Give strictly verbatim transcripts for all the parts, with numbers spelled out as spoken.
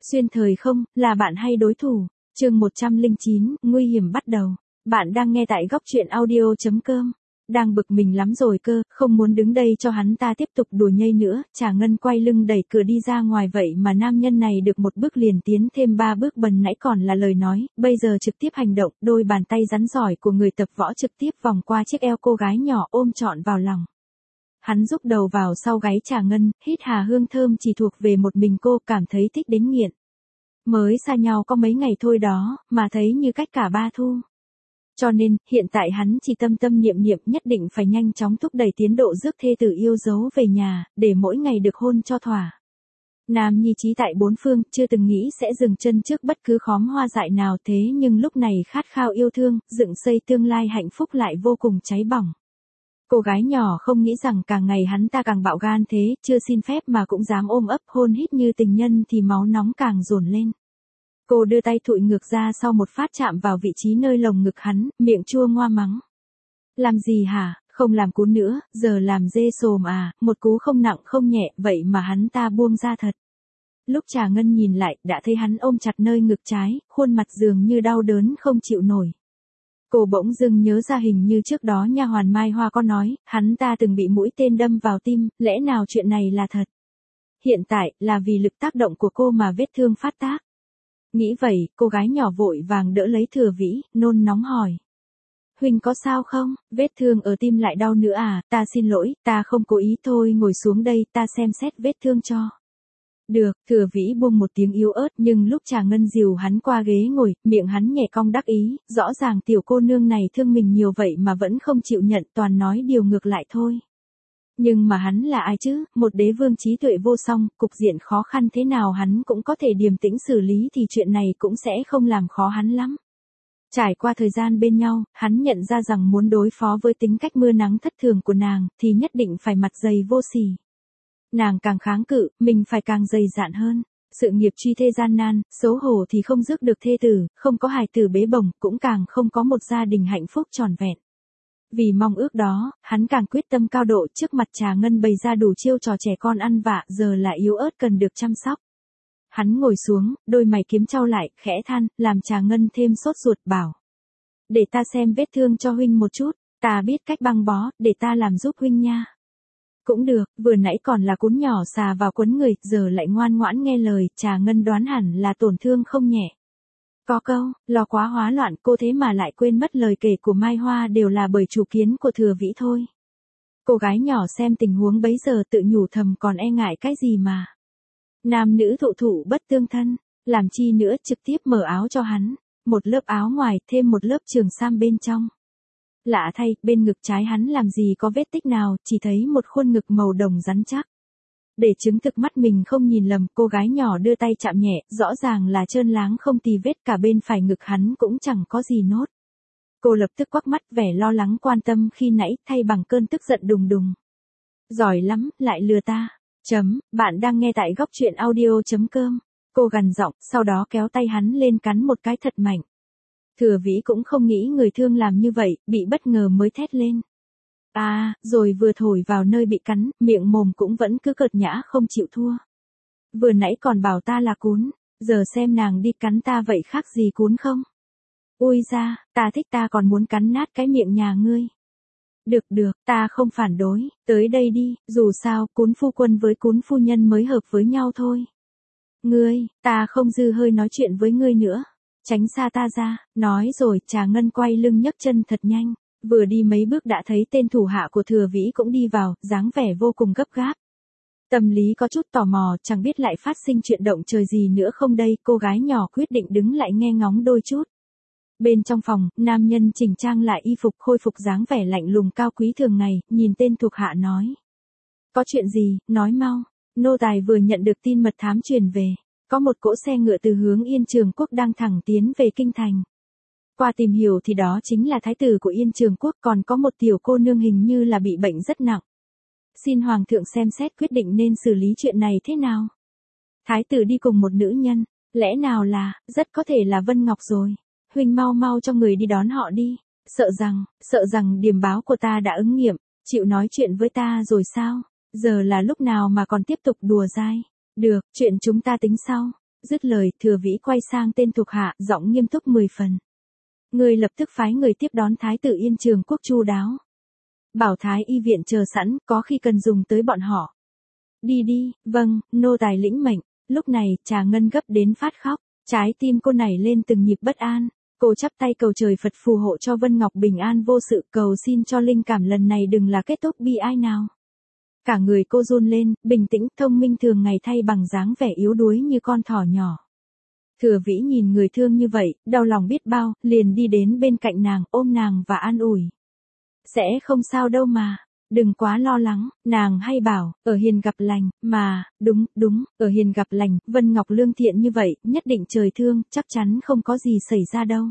Xuyên thời không, là bạn hay đối thủ? Chương một trăm lẻ chín, nguy hiểm bắt đầu. Bạn đang nghe tại góc truyện audio chấm com. Đang bực mình lắm rồi cơ, không muốn đứng đây cho hắn ta tiếp tục đùa nhây nữa, Trà Ngân quay lưng đẩy cửa đi ra ngoài vậy mà nam nhân này được một bước liền tiến thêm ba bước, bần nãy còn là lời nói, bây giờ trực tiếp hành động, đôi bàn tay rắn giỏi của người tập võ trực tiếp vòng qua chiếc eo cô gái nhỏ ôm trọn vào lòng. Hắn rúc đầu vào sau gáy Trà Ngân, hít hà hương thơm chỉ thuộc về một mình cô, cảm thấy thích đến nghiện. Mới xa nhau có mấy ngày thôi đó, mà thấy như cách cả ba thu. Cho nên, hiện tại hắn chỉ tâm tâm niệm niệm nhất định phải nhanh chóng thúc đẩy tiến độ rước thê tử yêu dấu về nhà, để mỗi ngày được hôn cho thỏa. Nam nhi trí tại bốn phương, chưa từng nghĩ sẽ dừng chân trước bất cứ khóm hoa dại nào, thế nhưng lúc này khát khao yêu thương, dựng xây tương lai hạnh phúc lại vô cùng cháy bỏng. Cô gái nhỏ không nghĩ rằng càng ngày hắn ta càng bạo gan thế, chưa xin phép mà cũng dám ôm ấp hôn hít như tình nhân thì máu nóng càng dồn lên. Cô đưa tay thụi ngược ra sau một phát chạm vào vị trí nơi lồng ngực hắn, miệng chua ngoa mắng. Làm gì hả, không làm cú nữa, giờ làm dê sồm à, một cú không nặng không nhẹ, vậy mà hắn ta buông ra thật. Lúc Trà Ngân nhìn lại, đã thấy hắn ôm chặt nơi ngực trái, khuôn mặt dường như đau đớn không chịu nổi. Cô bỗng dưng nhớ ra hình như trước đó nha hoàn Mai Hoa có nói, hắn ta từng bị mũi tên đâm vào tim, lẽ nào chuyện này là thật? Hiện tại, là vì lực tác động của cô mà vết thương phát tác. Nghĩ vậy, cô gái nhỏ vội vàng đỡ lấy Thừa Vĩ, nôn nóng hỏi. Huynh có sao không, vết thương ở tim lại đau nữa à, ta xin lỗi, ta không cố ý thôi, ngồi xuống đây, ta xem xét vết thương cho. Được, Thừa Vĩ buông một tiếng yếu ớt, nhưng lúc Trà Ngân dìu hắn qua ghế ngồi, miệng hắn nhẹ cong đắc ý, rõ ràng tiểu cô nương này thương mình nhiều vậy mà vẫn không chịu nhận, toàn nói điều ngược lại thôi. Nhưng mà hắn là ai chứ, một đế vương trí tuệ vô song, cục diện khó khăn thế nào hắn cũng có thể điềm tĩnh xử lý thì chuyện này cũng sẽ không làm khó hắn lắm. Trải qua thời gian bên nhau, hắn nhận ra rằng muốn đối phó với tính cách mưa nắng thất thường của nàng, thì nhất định phải mặt dày vô sỉ. Nàng càng kháng cự, mình phải càng dày dạn hơn. Sự nghiệp truy thê gian nan, xấu hổ thì không rước được thê tử, không có hài tử bế bổng, cũng càng không có một gia đình hạnh phúc tròn vẹn. Vì mong ước đó, hắn càng quyết tâm cao độ, trước mặt Trà Ngân bày ra đủ chiêu trò trẻ con ăn vạ, giờ là yếu ớt cần được chăm sóc. Hắn ngồi xuống, đôi mày kiếm chau lại, khẽ than, làm Trà Ngân thêm sốt ruột, bảo. Để ta xem vết thương cho huynh một chút, ta biết cách băng bó, để ta làm giúp huynh nha. Cũng được, vừa nãy còn là cún nhỏ xà vào quấn người, giờ lại ngoan ngoãn nghe lời, Trà Ngân đoán hẳn là tổn thương không nhẹ. Có câu, lo quá hóa loạn, cô thế mà lại quên mất lời kể của Mai Hoa đều là bởi chủ kiến của Thừa Vĩ thôi. Cô gái nhỏ xem tình huống bấy giờ tự nhủ thầm, còn e ngại cái gì mà. Nam nữ thụ thụ bất tương thân, làm chi nữa, trực tiếp mở áo cho hắn, một lớp áo ngoài, thêm một lớp trường sam bên trong. Lạ thay, bên ngực trái hắn làm gì có vết tích nào, chỉ thấy một khuôn ngực màu đồng rắn chắc. Để chứng thực mắt mình không nhìn lầm, cô gái nhỏ đưa tay chạm nhẹ, rõ ràng là trơn láng không tì vết, cả bên phải ngực hắn cũng chẳng có gì nốt. Cô lập tức quắc mắt, vẻ lo lắng quan tâm khi nãy, thay bằng cơn tức giận đùng đùng. Giỏi lắm, lại lừa ta. Chấm, bạn đang nghe tại góc truyện audio chấm com. Cô gằn giọng, sau đó kéo tay hắn lên cắn một cái thật mạnh. Thừa Vĩ cũng không nghĩ người thương làm như vậy, bị bất ngờ mới thét lên. À, rồi vừa thổi vào nơi bị cắn, miệng mồm cũng vẫn cứ cợt nhã không chịu thua. Vừa nãy còn bảo ta là cún, giờ xem nàng đi cắn ta vậy khác gì cún không? Ui ra, ta thích, ta còn muốn cắn nát cái miệng nhà ngươi. Được được, ta không phản đối, tới đây đi, dù sao, cún phu quân với cún phu nhân mới hợp với nhau thôi. Ngươi, ta không dư hơi nói chuyện với ngươi nữa. Tránh xa ta ra, nói rồi, Trà Ngân quay lưng nhấc chân thật nhanh. Vừa đi mấy bước đã thấy tên thủ hạ của Thừa Vĩ cũng đi vào, dáng vẻ vô cùng gấp gáp. Tâm lý có chút tò mò, chẳng biết lại phát sinh chuyện động trời gì nữa không đây, cô gái nhỏ quyết định đứng lại nghe ngóng đôi chút. Bên trong phòng, nam nhân chỉnh trang lại y phục, khôi phục dáng vẻ lạnh lùng cao quý thường ngày, nhìn tên thuộc hạ nói. Có chuyện gì, nói mau, nô tài vừa nhận được tin mật thám truyền về. Có một cỗ xe ngựa từ hướng Yên Trường Quốc đang thẳng tiến về Kinh Thành. Qua tìm hiểu thì đó chính là thái tử của Yên Trường Quốc, còn có một tiểu cô nương hình như là bị bệnh rất nặng. Xin Hoàng thượng xem xét quyết định nên xử lý chuyện này thế nào. Thái tử đi cùng một nữ nhân, lẽ nào là, rất có thể là Vân Ngọc rồi. Huynh mau mau cho người đi đón họ đi. Sợ rằng, sợ rằng điềm báo của ta đã ứng nghiệm, chịu nói chuyện với ta rồi sao? Giờ là lúc nào mà còn tiếp tục đùa dai? Được, chuyện chúng ta tính sau. Dứt lời, Thừa Vĩ quay sang tên thuộc hạ, giọng nghiêm túc mười phần. Ngươi lập tức phái người tiếp đón Thái tử Yên Trường Quốc chu đáo. Bảo Thái y viện chờ sẵn, có khi cần dùng tới bọn họ. Đi đi, vâng, nô tài lĩnh mệnh. Lúc này, Trà Ngân gấp đến phát khóc, trái tim cô nảy lên từng nhịp bất an. Cô chắp tay cầu trời Phật phù hộ cho Vân Ngọc bình an vô sự, cầu xin cho linh cảm lần này đừng là kết thúc bi ai nào. Cả người cô run lên, bình tĩnh, thông minh thường ngày thay bằng dáng vẻ yếu đuối như con thỏ nhỏ. Thừa Vĩ nhìn người thương như vậy, đau lòng biết bao, liền đi đến bên cạnh nàng, ôm nàng và an ủi. Sẽ không sao đâu mà, đừng quá lo lắng, nàng hay bảo, ở hiền gặp lành, mà, đúng, đúng, ở hiền gặp lành, Vân Ngọc lương thiện như vậy, nhất định trời thương, chắc chắn không có gì xảy ra đâu.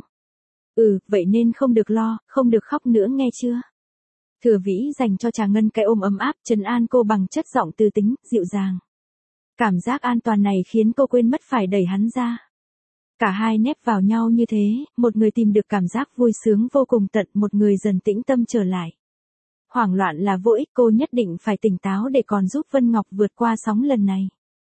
Ừ, vậy nên không được lo, không được khóc nữa nghe chưa? Thừa Vĩ dành cho Trà Ngân cái ôm ấm áp, trấn an cô bằng chất giọng từ tính, dịu dàng. Cảm giác an toàn này khiến cô quên mất phải đẩy hắn ra. Cả hai nép vào nhau như thế, một người tìm được cảm giác vui sướng vô cùng tận, một người dần tĩnh tâm trở lại. Hoảng loạn là vô ích, cô nhất định phải tỉnh táo để còn giúp Vân Ngọc vượt qua sóng lần này.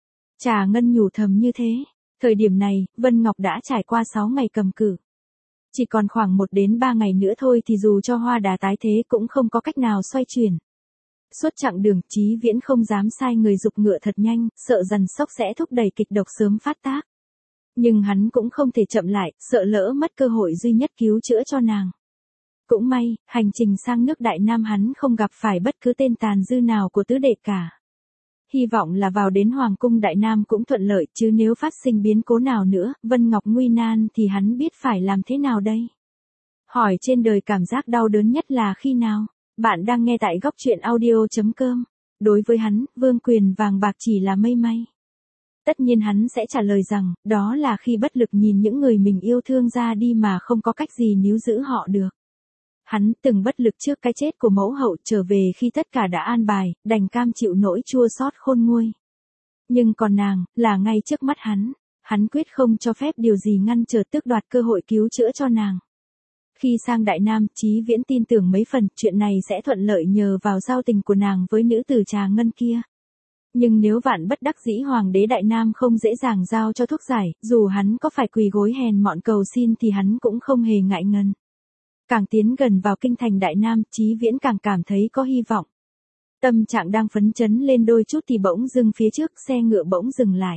Trà Ngân nhủ thầm như thế. Thời điểm này, Vân Ngọc đã trải qua sáu ngày cầm cự. Chỉ còn khoảng một đến ba ngày nữa thôi thì dù cho hoa đà tái thế cũng không có cách nào xoay chuyển. Suốt chặng đường, Chí Viễn không dám sai người giục ngựa thật nhanh, sợ dần sốc sẽ thúc đẩy kịch độc sớm phát tác. Nhưng hắn cũng không thể chậm lại, sợ lỡ mất cơ hội duy nhất cứu chữa cho nàng. Cũng may, hành trình sang nước Đại Nam hắn không gặp phải bất cứ tên tàn dư nào của tứ đệ cả. Hy vọng là vào đến Hoàng cung Đại Nam cũng thuận lợi, chứ nếu phát sinh biến cố nào nữa, Vân Ngọc nguy nan thì hắn biết phải làm thế nào đây? Hỏi trên đời cảm giác đau đớn nhất là khi nào? Bạn đang nghe tại góc truyện audio chấm com. Đối với hắn, vương quyền vàng bạc chỉ là mây may. Tất nhiên hắn sẽ trả lời rằng, đó là khi bất lực nhìn những người mình yêu thương ra đi mà không có cách gì níu giữ họ được. Hắn từng bất lực trước cái chết của mẫu hậu, trở về khi tất cả đã an bài, đành cam chịu nỗi chua xót khôn nguôi. Nhưng còn nàng, là ngay trước mắt hắn, hắn quyết không cho phép điều gì ngăn trở tước đoạt cơ hội cứu chữa cho nàng. Khi sang Đại Nam, Chí Viễn tin tưởng mấy phần chuyện này sẽ thuận lợi nhờ vào giao tình của nàng với nữ tử Trà Ngân kia. Nhưng nếu vạn bất đắc dĩ Hoàng đế Đại Nam không dễ dàng giao cho thuốc giải, dù hắn có phải quỳ gối hèn mọn cầu xin thì hắn cũng không hề ngại ngần. Càng tiến gần vào kinh thành Đại Nam, Chí Viễn càng cảm thấy có hy vọng. Tâm trạng đang phấn chấn lên đôi chút thì bỗng dưng phía trước xe ngựa bỗng dừng lại.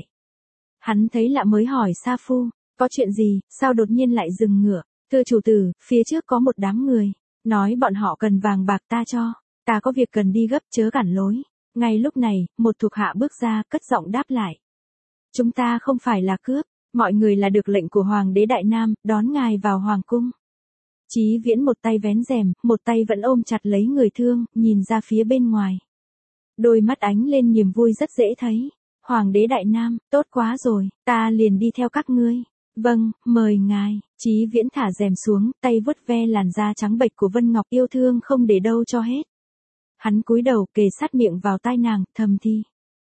Hắn thấy lạ mới hỏi Sa Phu, có chuyện gì, sao đột nhiên lại dừng ngựa? Thưa chủ tử, phía trước có một đám người, nói bọn họ cần vàng bạc ta cho, ta có việc cần đi gấp chớ cản lối. Ngay lúc này, một thuộc hạ bước ra, cất giọng đáp lại. Chúng ta không phải là cướp, mọi người là được lệnh của Hoàng đế Đại Nam, đón ngài vào Hoàng cung. Chí Viễn một tay vén rèm, một tay vẫn ôm chặt lấy người thương, nhìn ra phía bên ngoài. Đôi mắt ánh lên niềm vui rất dễ thấy. Hoàng đế Đại Nam, tốt quá rồi, ta liền đi theo các ngươi. Vâng, mời ngài. Chí Viễn thả rèm xuống, tay vuốt ve làn da trắng bệch của Vân Ngọc yêu thương không để đâu cho hết. Hắn cúi đầu kề sát miệng vào tai nàng, thầm thì.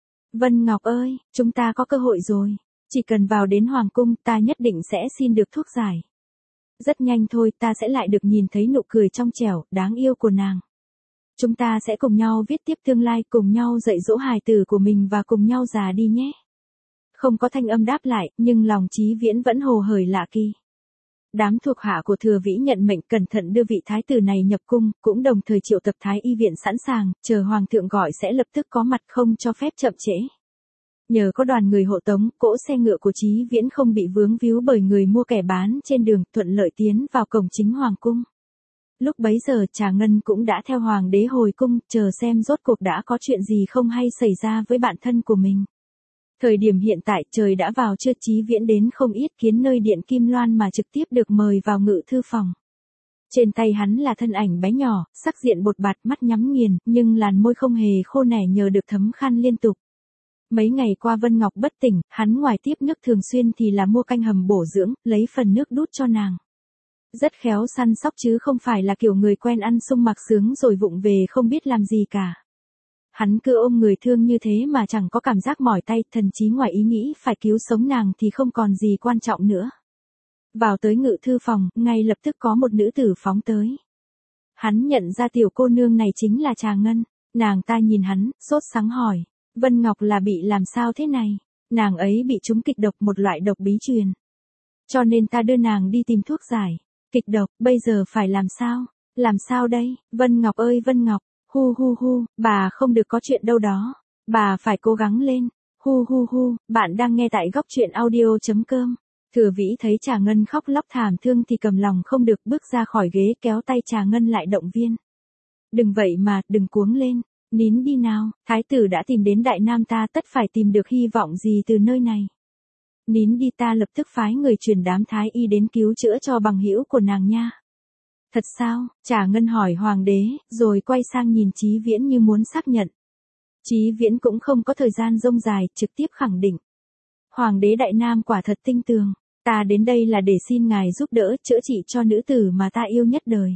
Vân Ngọc ơi, chúng ta có cơ hội rồi. Chỉ cần vào đến Hoàng cung ta nhất định sẽ xin được thuốc giải. Rất nhanh thôi ta sẽ lại được nhìn thấy nụ cười trong trẻo, đáng yêu của nàng. Chúng ta sẽ cùng nhau viết tiếp tương lai, cùng nhau dạy dỗ hài tử của mình và cùng nhau già đi nhé. Không có thanh âm đáp lại, nhưng lòng Chí Viễn vẫn hồ hởi lạ kỳ. Đám thuộc hạ của Thừa Vĩ nhận mệnh cẩn thận đưa vị thái tử này nhập cung, cũng đồng thời triệu tập thái y viện sẵn sàng, chờ hoàng thượng gọi sẽ lập tức có mặt không cho phép chậm trễ. Nhờ có đoàn người hộ tống, cỗ xe ngựa của Chí Viễn không bị vướng víu bởi người mua kẻ bán trên đường, thuận lợi tiến vào cổng chính hoàng cung. Lúc bấy giờ Trà Ngân cũng đã theo hoàng đế hồi cung, chờ xem rốt cuộc đã có chuyện gì không hay xảy ra với bạn thân của mình. Thời điểm hiện tại trời đã vào trưa, Chí Viễn đến không ít kiến nơi điện Kim Loan mà trực tiếp được mời vào ngự thư phòng. Trên tay hắn là thân ảnh bé nhỏ, sắc diện bột bạt, mắt nhắm nghiền, nhưng làn môi không hề khô nẻ nhờ được thấm khăn liên tục. Mấy ngày qua Vân Ngọc bất tỉnh, hắn ngoài tiếp nước thường xuyên thì là mua canh hầm bổ dưỡng, lấy phần nước đút cho nàng. Rất khéo săn sóc chứ không phải là kiểu người quen ăn sung mặc sướng rồi vụng về không biết làm gì cả. Hắn cứ ôm người thương như thế mà chẳng có cảm giác mỏi tay, thần chí ngoài ý nghĩ phải cứu sống nàng thì không còn gì quan trọng nữa. Vào tới ngự thư phòng, ngay lập tức có một nữ tử phóng tới. Hắn nhận ra tiểu cô nương này chính là Trà Ngân, nàng ta nhìn hắn, sốt sắng hỏi, Vân Ngọc là bị làm sao thế này? Nàng ấy bị trúng kịch độc, một loại độc bí truyền. Cho nên ta đưa nàng đi tìm thuốc giải. Kịch độc, bây giờ phải làm sao? Làm sao đây? Vân Ngọc ơi Vân Ngọc, hu hu hu, bà không được có chuyện đâu đó. Bà phải cố gắng lên. Hu hu hu, bạn đang nghe tại góc truyện audio.com. Thừa Vĩ thấy Trà Ngân khóc lóc thảm thương thì cầm lòng không được, bước ra khỏi ghế kéo tay Trà Ngân lại động viên. Đừng vậy mà, đừng cuống lên. Nín đi nào, thái tử đã tìm đến Đại Nam, ta tất phải tìm được hy vọng gì từ nơi này. Nín đi, ta lập tức phái người truyền đám thái y đến cứu chữa cho bằng hữu của nàng nha. Thật sao? Trà Ngân hỏi hoàng đế, rồi quay sang nhìn Chí Viễn như muốn xác nhận. Chí Viễn cũng không có thời gian rông dài, trực tiếp khẳng định. Hoàng đế Đại Nam quả thật tinh tường, ta đến đây là để xin ngài giúp đỡ chữa trị cho nữ tử mà ta yêu nhất đời.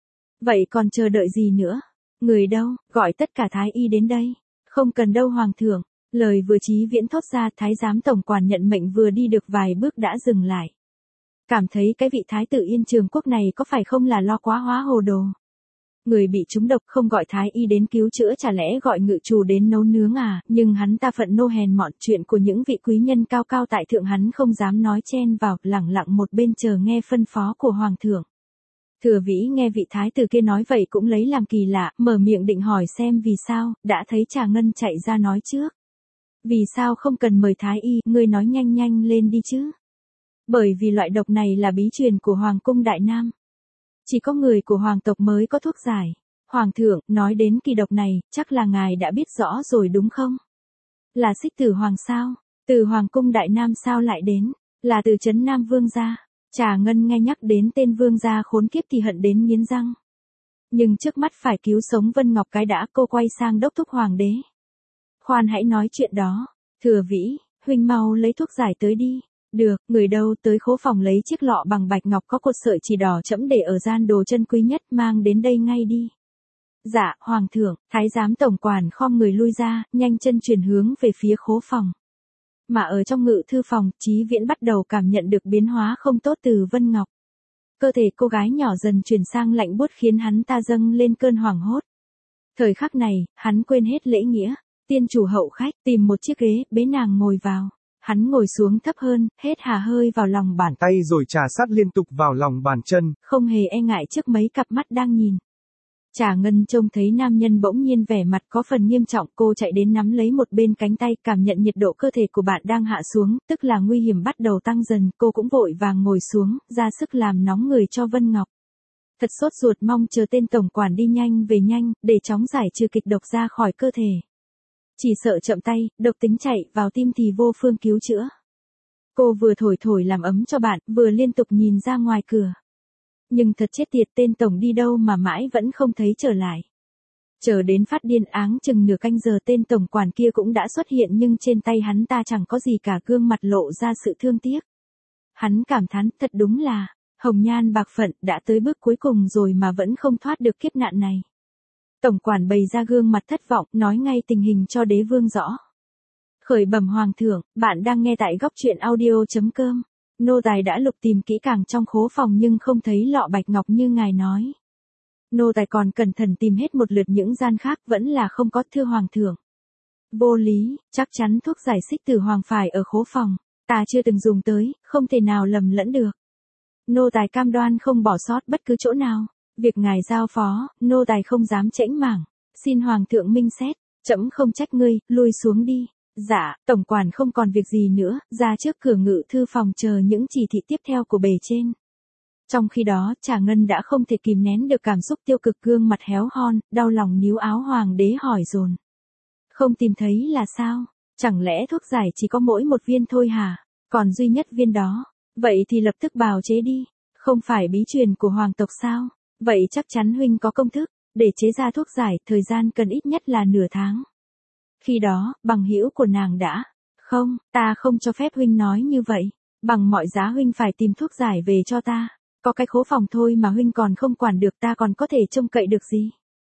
Vậy còn chờ đợi gì nữa? Người đâu, gọi tất cả thái y đến đây. Không cần đâu hoàng thượng. Lời vừa Chí Viễn thốt ra, thái giám tổng quản nhận mệnh vừa đi được vài bước đã dừng lại. Cảm thấy cái vị thái tử Yên Trường Quốc này có phải không là lo quá hóa hồ đồ. Người bị trúng độc không gọi thái y đến cứu chữa, chả lẽ gọi ngự trù đến nấu nướng à? Nhưng hắn ta phận nô hèn mọn, chuyện của những vị quý nhân cao cao tại thượng hắn không dám nói chen vào, lẳng lặng một bên chờ nghe phân phó của hoàng thượng. Thừa Vĩ nghe vị thái tử kia nói vậy cũng lấy làm kỳ lạ, mở miệng định hỏi xem vì sao, đã thấy Trà Ngân chạy ra nói trước. Vì sao không cần mời thái y, ngươi nói nhanh nhanh lên đi chứ. Bởi vì loại độc này là bí truyền của Hoàng cung Đại Nam. Chỉ có người của hoàng tộc mới có thuốc giải. Hoàng thượng, nói đến kỳ độc này, chắc là ngài đã biết rõ rồi đúng không? Là Xích Tử Hoàng sao? Từ Hoàng cung Đại Nam sao lại đến? Là từ trấn Nam Vương gia. Trà Ngân nghe nhắc đến tên Vương gia khốn kiếp thì hận đến nghiến răng. Nhưng trước mắt phải cứu sống Vân Ngọc cái đã, cô quay sang đốc thúc hoàng đế. Khoan hãy nói chuyện đó. Thừa Vĩ, huynh mau lấy thuốc giải tới đi. Được, người đâu, tới khố phòng lấy chiếc lọ bằng bạch ngọc có cột sợi chỉ đỏ trẫm để ở gian đồ chân quý nhất, mang đến đây ngay đi. Dạ, hoàng thượng. Thái giám tổng quản khom người lui ra, nhanh chân chuyển hướng về phía khố phòng. Mà ở trong ngự thư phòng, Chí Viễn bắt đầu cảm nhận được biến hóa không tốt từ Vân Ngọc. Cơ thể cô gái nhỏ dần chuyển sang lạnh buốt khiến hắn ta dâng lên cơn hoảng hốt. Thời khắc này, hắn quên hết lễ nghĩa. Tiên chủ hậu khách, tìm một chiếc ghế, bế nàng ngồi vào. Hắn ngồi xuống thấp hơn, hết hà hơi vào lòng bàn tay rồi trà sát liên tục vào lòng bàn chân. Không hề e ngại trước mấy cặp mắt đang nhìn. Trà Ngân trông thấy nam nhân bỗng nhiên vẻ mặt có phần nghiêm trọng, cô chạy đến nắm lấy một bên cánh tay, cảm nhận nhiệt độ cơ thể của bạn đang hạ xuống, tức là nguy hiểm bắt đầu tăng dần, cô cũng vội vàng ngồi xuống, ra sức làm nóng người cho Vân Ngọc. Thật sốt ruột mong chờ tên tổng quản đi nhanh về nhanh, để chóng giải trừ kịch độc ra khỏi cơ thể. Chỉ sợ chậm tay, độc tính chạy vào tim thì vô phương cứu chữa. Cô vừa thổi thổi làm ấm cho bạn, vừa liên tục nhìn ra ngoài cửa. Nhưng thật chết tiệt, tên tổng đi đâu mà mãi vẫn không thấy trở lại. Chờ đến phát điên áng chừng nửa canh giờ tên tổng quản kia cũng đã xuất hiện, nhưng trên tay hắn ta chẳng có gì cả, gương mặt lộ ra sự thương tiếc. Hắn cảm thán, thật đúng là, hồng nhan bạc phận, đã tới bước cuối cùng rồi mà vẫn không thoát được kiếp nạn này. Tổng quản bày ra gương mặt thất vọng, nói ngay tình hình cho đế vương rõ. Khởi bẩm hoàng thượng, bạn đang nghe tại góc truyện audio.com. Nô tài đã lục tìm kỹ càng trong khố phòng nhưng không thấy lọ bạch ngọc như ngài nói. Nô tài còn cẩn thận tìm hết một lượt những gian khác, vẫn là không có, thưa hoàng thượng. Vô lý, chắc chắn thuốc giải Xích Tử Hoàng phải ở khố phòng. Ta chưa từng dùng tới, không thể nào lầm lẫn được. Nô tài cam đoan không bỏ sót bất cứ chỗ nào. Việc ngài giao phó, nô tài không dám chễnh mảng. Xin hoàng thượng minh xét, trẫm không trách ngươi, lui xuống đi. Dạ, tổng quản không còn việc gì nữa, ra trước cửa ngự thư phòng chờ những chỉ thị tiếp theo của bề trên. Trong khi đó, Trà Ngân đã không thể kìm nén được cảm xúc tiêu cực, gương mặt héo hon, đau lòng níu áo hoàng đế hỏi dồn. Không tìm thấy là sao? Chẳng lẽ thuốc giải chỉ có mỗi một viên thôi hả? Còn duy nhất viên đó. Vậy thì lập tức bào chế đi. Không phải bí truyền của hoàng tộc sao? Vậy chắc chắn huynh có công thức. Để chế ra thuốc giải, thời gian cần ít nhất là nửa tháng. Khi đó, bằng hữu của nàng đã. Không, ta không cho phép huynh nói như vậy. Bằng mọi giá huynh phải tìm thuốc giải về cho ta. Có cái khố phòng thôi mà huynh còn không quản được, ta còn có thể trông cậy được gì?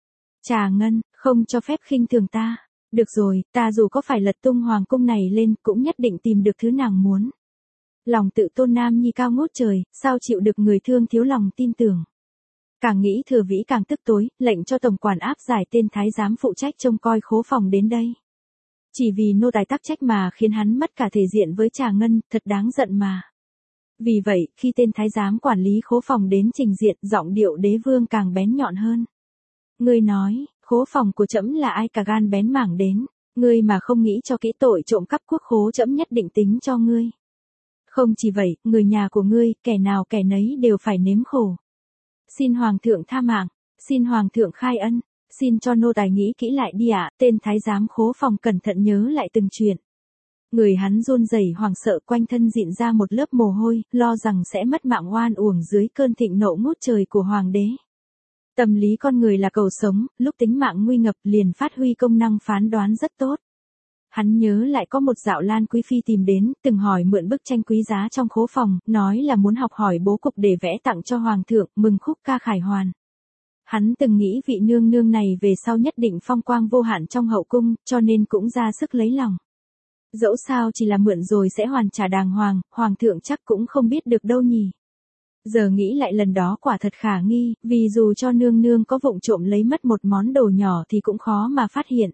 Trà Ngân, không cho phép khinh thường ta. Được rồi, ta dù có phải lật tung hoàng cung này lên, cũng nhất định tìm được thứ nàng muốn. Lòng tự tôn nam nhi cao ngút trời, sao chịu được người thương thiếu lòng tin tưởng. Càng nghĩ Thừa Vĩ càng tức tối, lệnh cho tổng quản áp giải tên thái giám phụ trách trông coi khố phòng đến đây. Chỉ vì nô tài tắc trách mà khiến hắn mất cả thể diện với Trà Ngân, thật đáng giận mà. Vì vậy, khi tên thái giám quản lý khố phòng đến trình diện, giọng điệu đế vương càng bén nhọn hơn. Ngươi nói, khố phòng của trẫm là ai cả gan bén mảng đến, ngươi mà không nghĩ cho kỹ tội trộm cắp quốc khố trẫm nhất định tính cho ngươi. Không chỉ vậy, người nhà của ngươi, kẻ nào kẻ nấy đều phải nếm khổ. Xin hoàng thượng tha mạng, xin hoàng thượng khai ân, xin cho nô tài nghĩ kỹ lại đi ạ. Tên thái giám khố phòng cẩn thận nhớ lại từng chuyện. Người hắn run rẩy hoảng sợ, quanh thân dịn ra một lớp mồ hôi, lo rằng sẽ mất mạng oan uổng dưới cơn thịnh nộ ngút trời của hoàng đế. Tâm lý con người là cầu sống, lúc tính mạng nguy ngập liền phát huy công năng phán đoán rất tốt. Hắn nhớ lại có một dạo Lan Quý Phi tìm đến, từng hỏi mượn bức tranh quý giá trong khố phòng, nói là muốn học hỏi bố cục để vẽ tặng cho hoàng thượng, mừng khúc ca khải hoàn. Hắn từng nghĩ vị nương nương này về sau nhất định phong quang vô hạn trong hậu cung, cho nên cũng ra sức lấy lòng. Dẫu sao chỉ là mượn rồi sẽ hoàn trả đàng hoàng, hoàng thượng chắc cũng không biết được đâu nhỉ. Giờ nghĩ lại lần đó quả thật khả nghi, vì dù cho nương nương có vụng trộm lấy mất một món đồ nhỏ thì cũng khó mà phát hiện.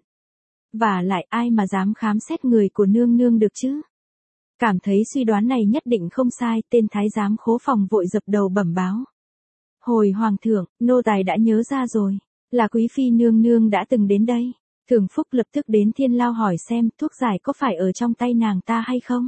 Và lại ai mà dám khám xét người của nương nương được chứ? Cảm thấy suy đoán này nhất định không sai, tên thái giám khố phòng vội dập đầu bẩm báo. Hồi hoàng thượng, nô tài đã nhớ ra rồi, là quý phi nương nương đã từng đến đây. Thường Phúc lập tức đến Thiên Lao hỏi xem thuốc giải có phải ở trong tay nàng ta hay không.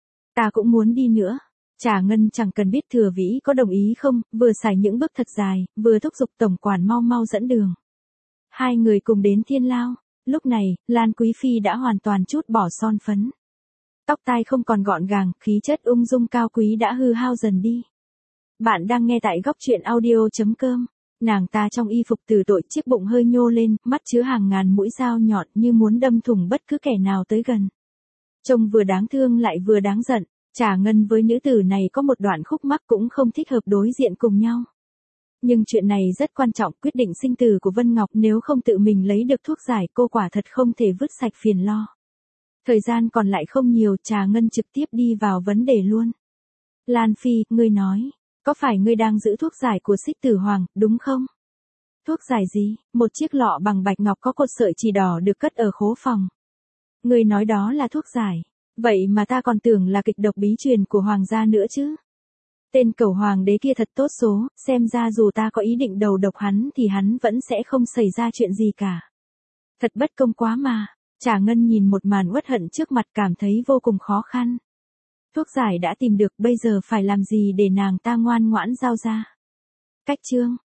Ta cũng muốn đi nữa. Trà Ngân chẳng cần biết Thừa Vĩ có đồng ý không, vừa xài những bước thật dài, vừa thúc giục tổng quản mau mau dẫn đường. Hai người cùng đến Thiên Lao. Lúc này, Lan Quý Phi đã hoàn toàn trút bỏ son phấn. Tóc tai không còn gọn gàng, khí chất ung dung cao quý đã hư hao dần đi. Bạn đang nghe tại góc truyện audio chấm com. Nàng ta trong y phục tử tội, chiếc bụng hơi nhô lên, mắt chứa hàng ngàn mũi dao nhọn như muốn đâm thủng bất cứ kẻ nào tới gần. Trông vừa đáng thương lại vừa đáng giận, Trà Ngân với nữ tử này có một đoạn khúc mắc cũng không thích hợp đối diện cùng nhau. Nhưng chuyện này rất quan trọng, quyết định sinh tử của Vân Ngọc, nếu không tự mình lấy được thuốc giải cô quả thật không thể vứt sạch phiền lo. Thời gian còn lại không nhiều, Trà Ngân trực tiếp đi vào vấn đề luôn. Lan Phi, ngươi nói, có phải ngươi đang giữ thuốc giải của Xích Tử Hoàng, đúng không? Thuốc giải gì? Một chiếc lọ bằng bạch ngọc có cột sợi chỉ đỏ được cất ở khố phòng. Ngươi nói đó là thuốc giải, vậy mà ta còn tưởng là kịch độc bí truyền của hoàng gia nữa chứ. Tên cẩu hoàng đế kia thật tốt số, xem ra dù ta có ý định đầu độc hắn thì hắn vẫn sẽ không xảy ra chuyện gì cả. Thật bất công quá mà. Trà Ngân nhìn một màn uất hận trước mặt cảm thấy vô cùng khó khăn. Thuốc giải đã tìm được, bây giờ phải làm gì để nàng ta ngoan ngoãn giao ra? Cách chương